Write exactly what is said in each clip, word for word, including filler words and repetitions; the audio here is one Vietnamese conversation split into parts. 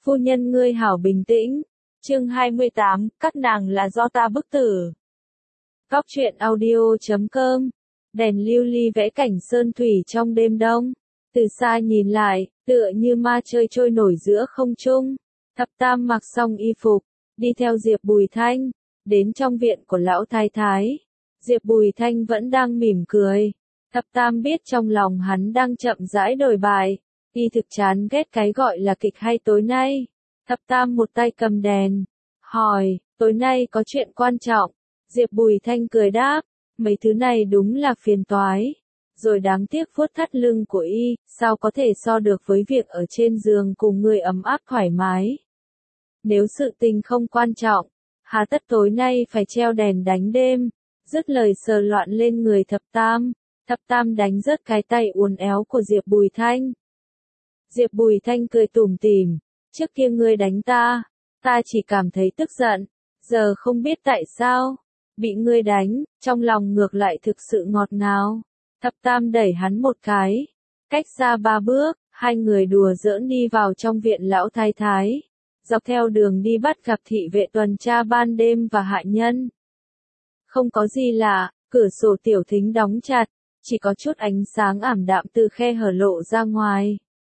Phu nhân ngươi hảo bình tĩnh. Chương hai mươi tám, các nàng là do ta bức tử. Góc truyện audio chấm com. Đèn lưu ly vẽ cảnh sơn thủy trong đêm đông. Từ xa nhìn lại, tựa như ma chơi trôi nổi giữa không trung. Thập Tam mặc xong y phục, đi theo Diệp Bùi Thanh, đến trong viện của lão thái thái. Diệp Bùi Thanh vẫn đang mỉm cười. Thập Tam biết trong lòng hắn đang chậm rãi đổi bài. Y thực chán ghét cái gọi là kịch hay tối nay. Thập Tam một tay cầm đèn, hỏi, tối nay có chuyện quan trọng. Diệp Bùi Thanh cười đáp, mấy thứ này đúng là phiền toái. Rồi đáng tiếc vuốt thắt lưng của y, sao có thể so được với việc ở trên giường cùng người ấm áp thoải mái. Nếu sự tình không quan trọng, hà tất tối nay phải treo đèn đánh đêm. Dứt lời sờ loạn lên người Thập Tam. Thập Tam đánh rớt cái tay uốn éo của Diệp Bùi Thanh. Diệp Bùi Thanh cười tủm tỉm, trước kia ngươi đánh ta, ta chỉ cảm thấy tức giận, giờ không biết tại sao, bị ngươi đánh, trong lòng ngược lại thực sự ngọt ngào. Thập Tam đẩy hắn một cái, cách xa ba bước, hai người đùa giỡn đi vào trong viện lão thái thái, dọc theo đường đi bắt gặp thị vệ tuần tra ban đêm và hạ nhân. Không có gì lạ, cửa sổ tiểu thính đóng chặt, chỉ có chút ánh sáng ảm đạm từ khe hở lộ ra ngoài.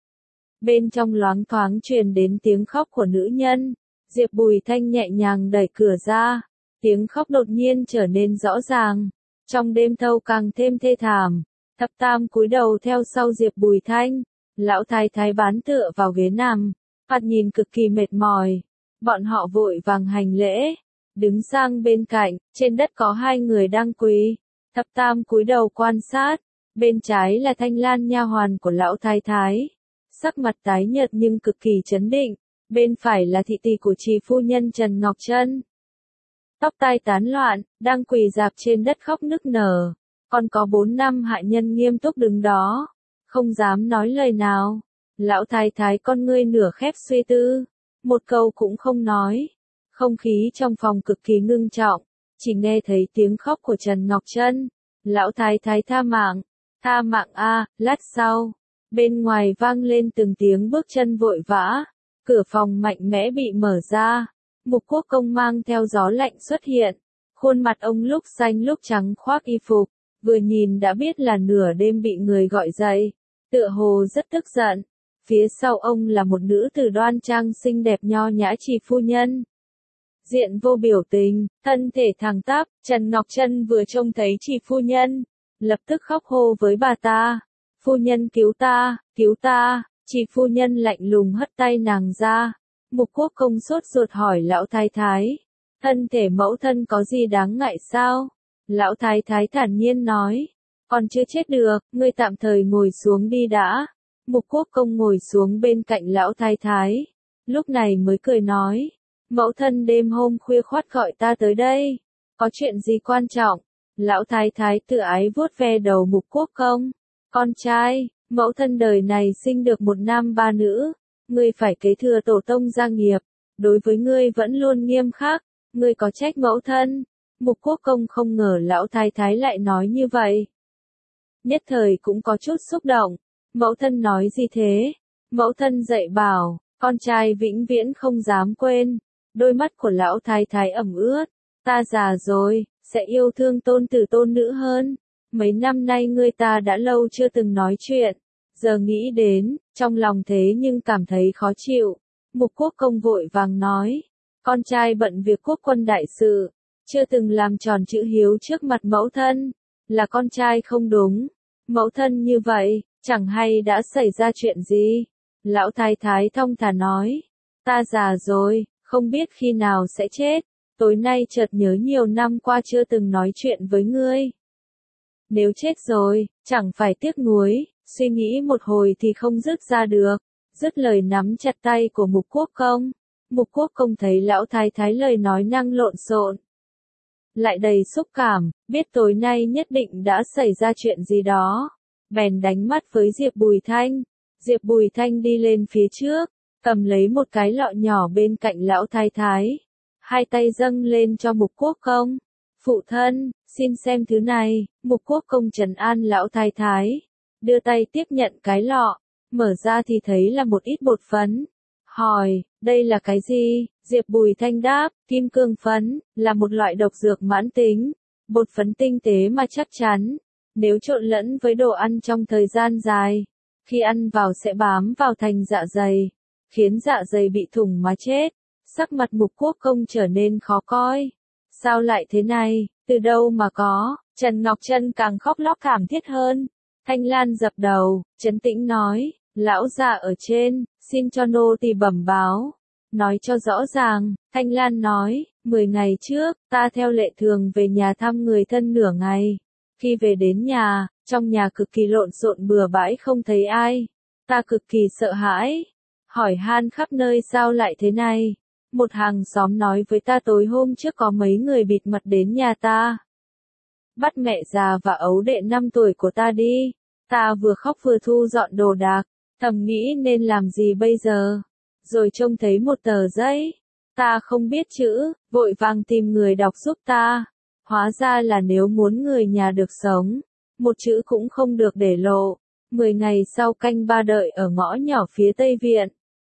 Bên trong loáng thoáng truyền đến tiếng khóc của nữ nhân. Diệp Bùi Thanh nhẹ nhàng đẩy cửa ra. Tiếng khóc đột nhiên trở nên rõ ràng. Trong đêm thâu càng thêm thê thảm. Thập Tam cúi đầu theo sau Diệp Bùi Thanh. Lão thái thái bán tựa vào ghế nằm. Mặt nhìn cực kỳ mệt mỏi. Bọn họ vội vàng hành lễ. Đứng sang bên cạnh, trên đất có hai người đang quỳ. Thập Tam cúi đầu quan sát. Bên trái là Thanh Lan nha hoàn của lão thái thái. Sắc mặt tái nhợt nhưng cực kỳ chấn định, bên phải là thị tỷ của trì phu nhân Trần Ngọc Trân. Tóc tai tán loạn, đang quỳ rạp trên đất khóc nức nở, còn có bốn năm hạ nhân nghiêm túc đứng đó, không dám nói lời nào. Lão thái thái con ngươi nửa khép suy tư, một câu cũng không nói. Không khí trong phòng cực kỳ ngưng trọng, chỉ nghe thấy tiếng khóc của Trần Ngọc Trân. Lão thái thái tha mạng, tha mạng a, lát sau. Bên ngoài vang lên từng tiếng bước chân vội vã, cửa phòng mạnh mẽ bị mở ra, Mục Quốc Công mang theo gió lạnh xuất hiện, khuôn mặt ông lúc xanh lúc trắng khoác y phục, vừa nhìn đã biết là nửa đêm bị người gọi dậy, tựa hồ rất tức giận. Phía sau ông là một nữ tử đoan trang xinh đẹp nho nhã trì phu nhân. Diện vô biểu tình, thân thể thẳng tắp, Trần Ngọc Trân vừa trông thấy trì phu nhân, lập tức khóc hô với bà ta. Phu nhân cứu ta, cứu ta, trì phu nhân lạnh lùng hất tay nàng ra. Mục Quốc Công sốt ruột hỏi lão thái thái, thân thể mẫu thân có gì đáng ngại sao? Lão thái thái thản nhiên nói, còn chưa chết được, ngươi tạm thời ngồi xuống đi đã. Mục Quốc Công ngồi xuống bên cạnh lão thái thái, lúc này mới cười nói, mẫu thân đêm hôm khuya khoắt gọi ta tới đây, có chuyện gì quan trọng? Lão thái thái tự ái vuốt ve đầu Mục Quốc Công. Con trai, mẫu thân đời này sinh được một nam ba nữ, ngươi phải kế thừa tổ tông gia nghiệp, đối với ngươi vẫn luôn nghiêm khắc, ngươi có trách mẫu thân. Mục Quốc Công không ngờ lão thái thái lại nói như vậy. Nhất thời cũng có chút xúc động, mẫu thân nói gì thế? Mẫu thân dạy bảo, con trai vĩnh viễn không dám quên. Đôi mắt của lão thái thái ẩm ướt, ta già rồi, sẽ yêu thương tôn tử tôn nữ hơn. Mấy năm nay ngươi ta đã lâu chưa từng nói chuyện, giờ nghĩ đến, trong lòng thế nhưng cảm thấy khó chịu. Mục Quốc Công vội vàng nói, con trai bận việc quốc quân đại sự, chưa từng làm tròn chữ hiếu trước mặt mẫu thân, là con trai không đúng. Mẫu thân như vậy, chẳng hay đã xảy ra chuyện gì? Lão thái thái thong thả nói, ta già rồi, không biết khi nào sẽ chết, tối nay chợt nhớ nhiều năm qua chưa từng nói chuyện với ngươi. Nếu chết rồi, chẳng phải tiếc nuối, suy nghĩ một hồi thì không dứt ra được. Dứt lời nắm chặt tay của Mục Quốc Công. Mục Quốc Công thấy lão thái thái lời nói năng lộn xộn, lại đầy xúc cảm, biết tối nay nhất định đã xảy ra chuyện gì đó. Bèn đánh mắt với Diệp Bùi Thanh. Diệp Bùi Thanh đi lên phía trước, cầm lấy một cái lọ nhỏ bên cạnh lão thái thái. Hai tay dâng lên cho Mục Quốc Công. Phụ thân, xin xem thứ này. Mục Quốc Công trấn an lão thái thái, đưa tay tiếp nhận cái lọ, mở ra thì thấy là một ít bột phấn. Hỏi, đây là cái gì? Diệp Bùi Thanh đáp, kim cương phấn, là một loại độc dược mãn tính, bột phấn tinh tế mà chắc chắn. Nếu trộn lẫn với đồ ăn trong thời gian dài, khi ăn vào sẽ bám vào thành dạ dày, khiến dạ dày bị thủng mà chết. Sắc mặt Mục Quốc Công trở nên khó coi. Sao lại thế này, từ đâu mà có? Trần Ngọc Trân càng khóc lóc thảm thiết hơn. Thanh Lan dập đầu, trấn tĩnh nói, lão già ở trên, xin cho nô tỳ bẩm báo. Nói cho rõ ràng, Thanh Lan nói, mười ngày trước, ta theo lệ thường về nhà thăm người thân nửa ngày. Khi về đến nhà, trong nhà cực kỳ lộn xộn bừa bãi không thấy ai. Ta cực kỳ sợ hãi. Hỏi han khắp nơi sao lại thế này. Một hàng xóm nói với ta tối hôm trước có mấy người bịt mặt đến nhà ta. Bắt mẹ già và ấu đệ năm tuổi của ta đi. Ta vừa khóc vừa thu dọn đồ đạc, thầm nghĩ nên làm gì bây giờ. Rồi trông thấy một tờ giấy. Ta không biết chữ, vội vàng tìm người đọc giúp ta. Hóa ra là nếu muốn người nhà được sống, một chữ cũng không được để lộ. Mười ngày sau canh ba đợi ở ngõ nhỏ phía tây viện.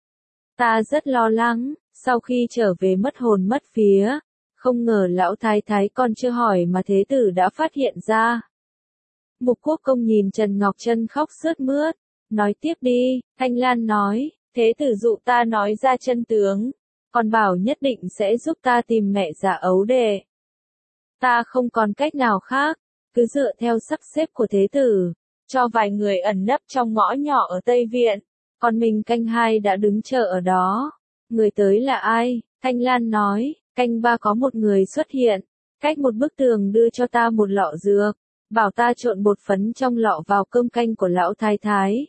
Ta rất lo lắng, sau khi trở về mất hồn mất vía. Không ngờ lão thái thái còn chưa hỏi mà thế tử đã phát hiện ra. Mục Quốc Công nhìn Trần Ngọc Trân khóc sướt mướt. Nói tiếp đi, Thanh Lan nói, thế tử dụ ta nói ra chân tướng. Còn bảo nhất định sẽ giúp ta tìm mẹ già ấu đệ. Ta không còn cách nào khác, cứ dựa theo sắp xếp của thế tử, cho vài người ẩn nấp trong ngõ nhỏ ở Tây Viện, còn mình canh hai đã đứng chờ ở đó. Người tới là ai? Thanh Lan nói, canh ba có một người xuất hiện, cách một bức tường đưa cho ta một lọ dược, bảo ta trộn bột phấn trong lọ vào cơm canh của lão thái thái.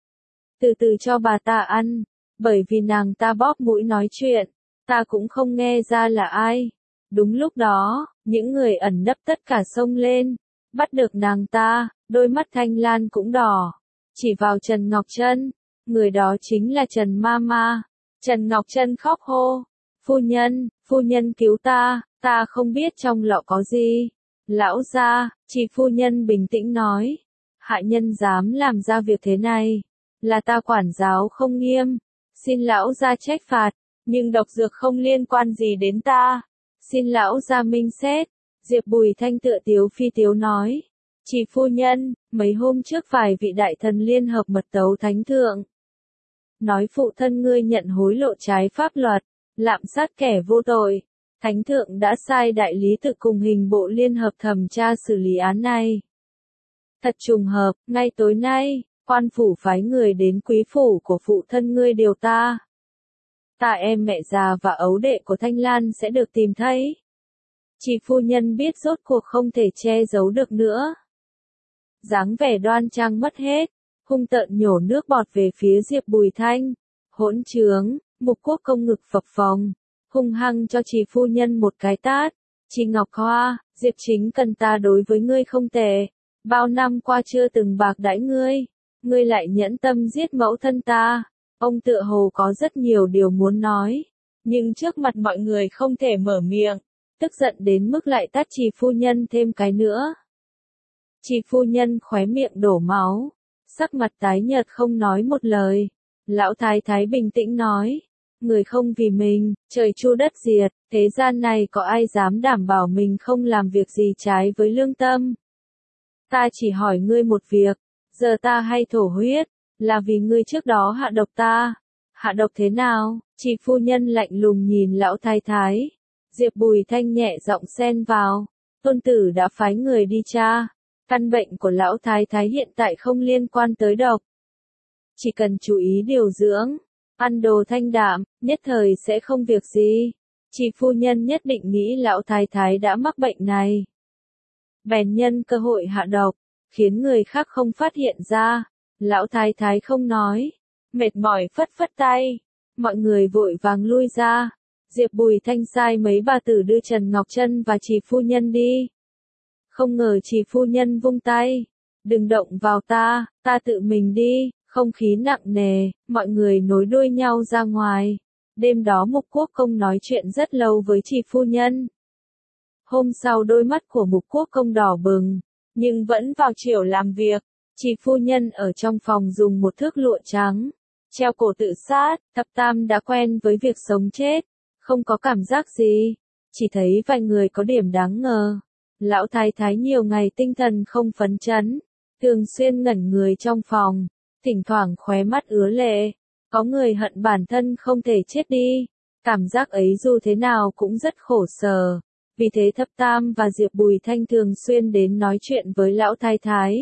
Từ từ cho bà ta ăn, bởi vì nàng ta bóp mũi nói chuyện, ta cũng không nghe ra là ai. Đúng lúc đó, những người ẩn nấp tất cả xông lên, bắt được nàng ta, đôi mắt Thanh Lan cũng đỏ, chỉ vào Trần Ngọc Trân, người đó chính là Trần Mama. Trần Ngọc Trân khóc hô, phu nhân, phu nhân cứu ta, ta không biết trong lọ có gì. Lão gia, chỉ phu nhân bình tĩnh nói, hạ nhân dám làm ra việc thế này, là ta quản giáo không nghiêm, xin lão gia trách phạt, nhưng độc dược không liên quan gì đến ta. Xin lão gia minh xét. Diệp Bùi Thanh tựa tiếu phi tiếu nói. Chỉ phu nhân, mấy hôm trước vài vị đại thần liên hợp mật tấu thánh thượng. Nói phụ thân ngươi nhận hối lộ trái pháp luật, lạm sát kẻ vô tội. Thánh thượng đã sai đại lý tự cùng hình bộ liên hợp thẩm tra xử lý án này. Thật trùng hợp, ngay tối nay, quan phủ phái người đến quý phủ của phụ thân ngươi điều ta. Ta em mẹ già và ấu đệ của Thanh Lan sẽ được tìm thấy. Chỉ phu nhân biết rốt cuộc không thể che giấu được nữa. Dáng vẻ đoan trang mất hết, hung tợn nhổ nước bọt về phía Diệp Bùi Thanh. Hỗn trướng, Mục Quốc Công ngực phập phồng, hung hăng cho chỉ phu nhân một cái tát. Chị Ngọc Hoa, Diệp Chính cần ta đối với ngươi không tệ. Bao năm qua chưa từng bạc đãi ngươi, ngươi lại nhẫn tâm giết mẫu thân ta. Ông tựa hồ có rất nhiều điều muốn nói, nhưng trước mặt mọi người không thể mở miệng, tức giận đến mức lại tát chỉ phu nhân thêm cái nữa. Chỉ phu nhân khóe miệng đổ máu, sắc mặt tái nhợt không nói một lời. Lão thái thái bình tĩnh nói, người không vì mình, trời chu đất diệt, thế gian này có ai dám đảm bảo mình không làm việc gì trái với lương tâm. Ta chỉ hỏi ngươi một việc, giờ ta hay thổ huyết, là vì ngươi trước đó hạ độc ta. Hạ độc thế nào? Chỉ phu nhân lạnh lùng nhìn lão thái thái. Diệp Bùi Thanh nhẹ giọng xen vào. Tôn tử đã phái người đi tra. Căn bệnh của lão thái thái hiện tại không liên quan tới độc. Chỉ cần chú ý điều dưỡng, ăn đồ thanh đạm, nhất thời sẽ không việc gì. Chỉ phu nhân nhất định nghĩ lão thái thái đã mắc bệnh này. Bèn nhân cơ hội hạ độc, khiến người khác không phát hiện ra. Lão thái thái không nói, mệt mỏi phất phất tay, mọi người vội vàng lui ra. Diệp Bùi Thanh sai mấy bà tử đưa Trần Ngọc Trân và chỉ phu nhân đi. Không ngờ chỉ phu nhân vung tay, đừng động vào ta, ta tự mình đi. Không khí nặng nề, mọi người nối đuôi nhau ra ngoài. Đêm đó Mục Quốc Công nói chuyện rất lâu với chỉ phu nhân. Hôm sau đôi mắt của Mục Quốc Công đỏ bừng, nhưng vẫn vào chiều làm việc. Chỉ phu nhân ở trong phòng dùng một thước lụa trắng, treo cổ tự sát, thập tam đã quen với việc sống chết, không có cảm giác gì, chỉ thấy vài người có điểm đáng ngờ. Lão thái thái nhiều ngày tinh thần không phấn chấn, thường xuyên ngẩn người trong phòng, thỉnh thoảng khóe mắt ứa lệ, có người hận bản thân không thể chết đi, cảm giác ấy dù thế nào cũng rất khổ sở, vì thế thập tam và Diệp Bùi Thanh thường xuyên đến nói chuyện với lão thái thái.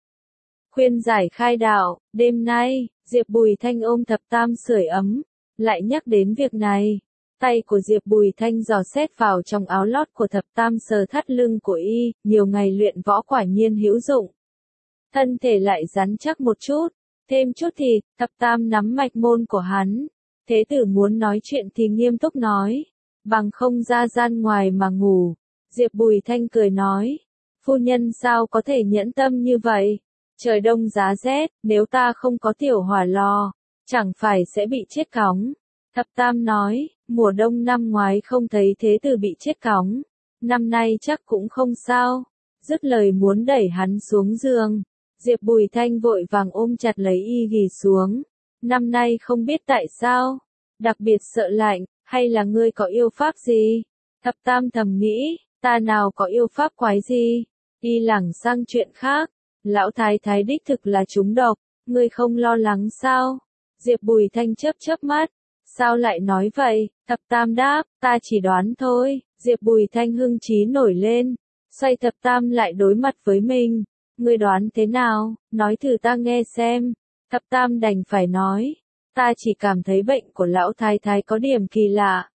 Khuyên giải khai đạo, đêm nay, Diệp Bùi Thanh ôm thập tam sưởi ấm, lại nhắc đến việc này. Tay của Diệp Bùi Thanh dò xét vào trong áo lót của thập tam sờ thắt lưng của y, nhiều ngày luyện võ quả nhiên hữu dụng. Thân thể lại rắn chắc một chút, thêm chút thì, thập tam nắm mạch môn của hắn. Thế tử muốn nói chuyện thì nghiêm túc nói, bằng không ra gian ngoài mà ngủ. Diệp Bùi Thanh cười nói, phu nhân sao có thể nhẫn tâm như vậy? Trời đông giá rét, nếu ta không có tiểu hỏa lò, chẳng phải sẽ bị chết cóng. Thập tam nói, mùa đông năm ngoái không thấy thế tử bị chết cóng, năm nay chắc cũng không sao. Dứt lời muốn đẩy hắn xuống giường, Diệp Bùi Thanh vội vàng ôm chặt lấy y ghì xuống. Năm nay không biết tại sao, đặc biệt sợ lạnh, hay là ngươi có yêu pháp gì? Thập tam thầm nghĩ, ta nào có yêu pháp quái gì? Y lảng sang chuyện khác, lão thái thái đích thực là trúng độc, ngươi không lo lắng sao? Diệp Bùi Thanh chớp chớp mắt, sao lại nói vậy? Thập tam đáp, ta chỉ đoán thôi. Diệp Bùi Thanh hưng trí nổi lên, xoay thập tam lại đối mặt với mình. Ngươi đoán thế nào, nói thử ta nghe xem. Thập tam đành phải nói, ta chỉ cảm thấy bệnh của lão thái thái có điểm kỳ lạ.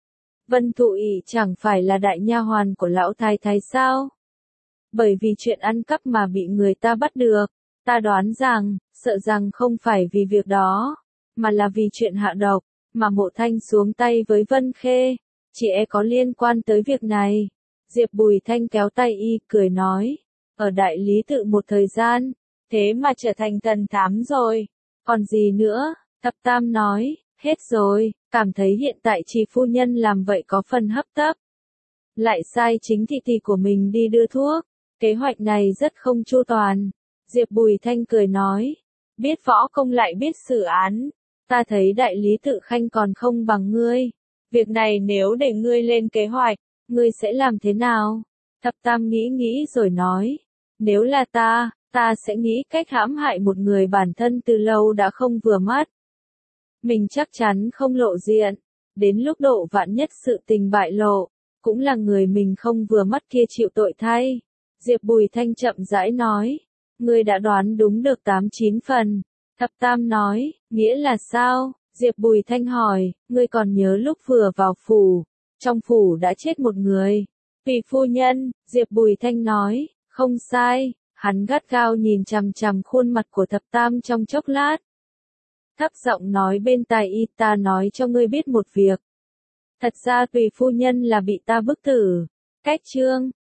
Vân Thụ ỷ chẳng phải là đại nha hoàn của lão thái thái sao? Bởi vì chuyện ăn cắp mà bị người ta bắt được, ta đoán rằng, sợ rằng không phải vì việc đó, mà là vì chuyện hạ độc, mà Mộ Thanh xuống tay với Vân Khê, chỉ e có liên quan tới việc này. Diệp Bùi Thanh kéo tay y, cười nói, ở đại lý tự một thời gian, thế mà trở thành thần thám rồi, còn gì nữa? Thập tam nói, hết rồi, cảm thấy hiện tại chị phu nhân làm vậy có phần hấp tấp. Lại sai chính thị thị của mình đi đưa thuốc, kế hoạch này rất không chu toàn. Diệp Bùi Thanh cười nói, biết võ công lại biết xử án, ta thấy đại lý tự khanh còn không bằng ngươi. Việc này nếu để ngươi lên kế hoạch, ngươi sẽ làm thế nào? Thập tam nghĩ nghĩ rồi nói, nếu là ta, ta sẽ nghĩ cách hãm hại một người bản thân từ lâu đã không vừa mắt. Mình chắc chắn không lộ diện, đến lúc độ vạn nhất sự tình bại lộ, cũng là người mình không vừa mắt kia chịu tội thay. Diệp Bùi Thanh chậm rãi nói, ngươi đã đoán đúng được tám chín phần. Thập tam nói, nghĩa là sao? Diệp Bùi Thanh hỏi, ngươi còn nhớ lúc vừa vào phủ, trong phủ đã chết một người. Vì phu nhân, Diệp Bùi Thanh nói, không sai. Hắn gắt gao nhìn chằm chằm khuôn mặt của thập tam trong chốc lát. Thấp giọng nói bên tai y, ta nói cho ngươi biết một việc. Thật ra tùy phu nhân là bị ta bức tử. Cách chương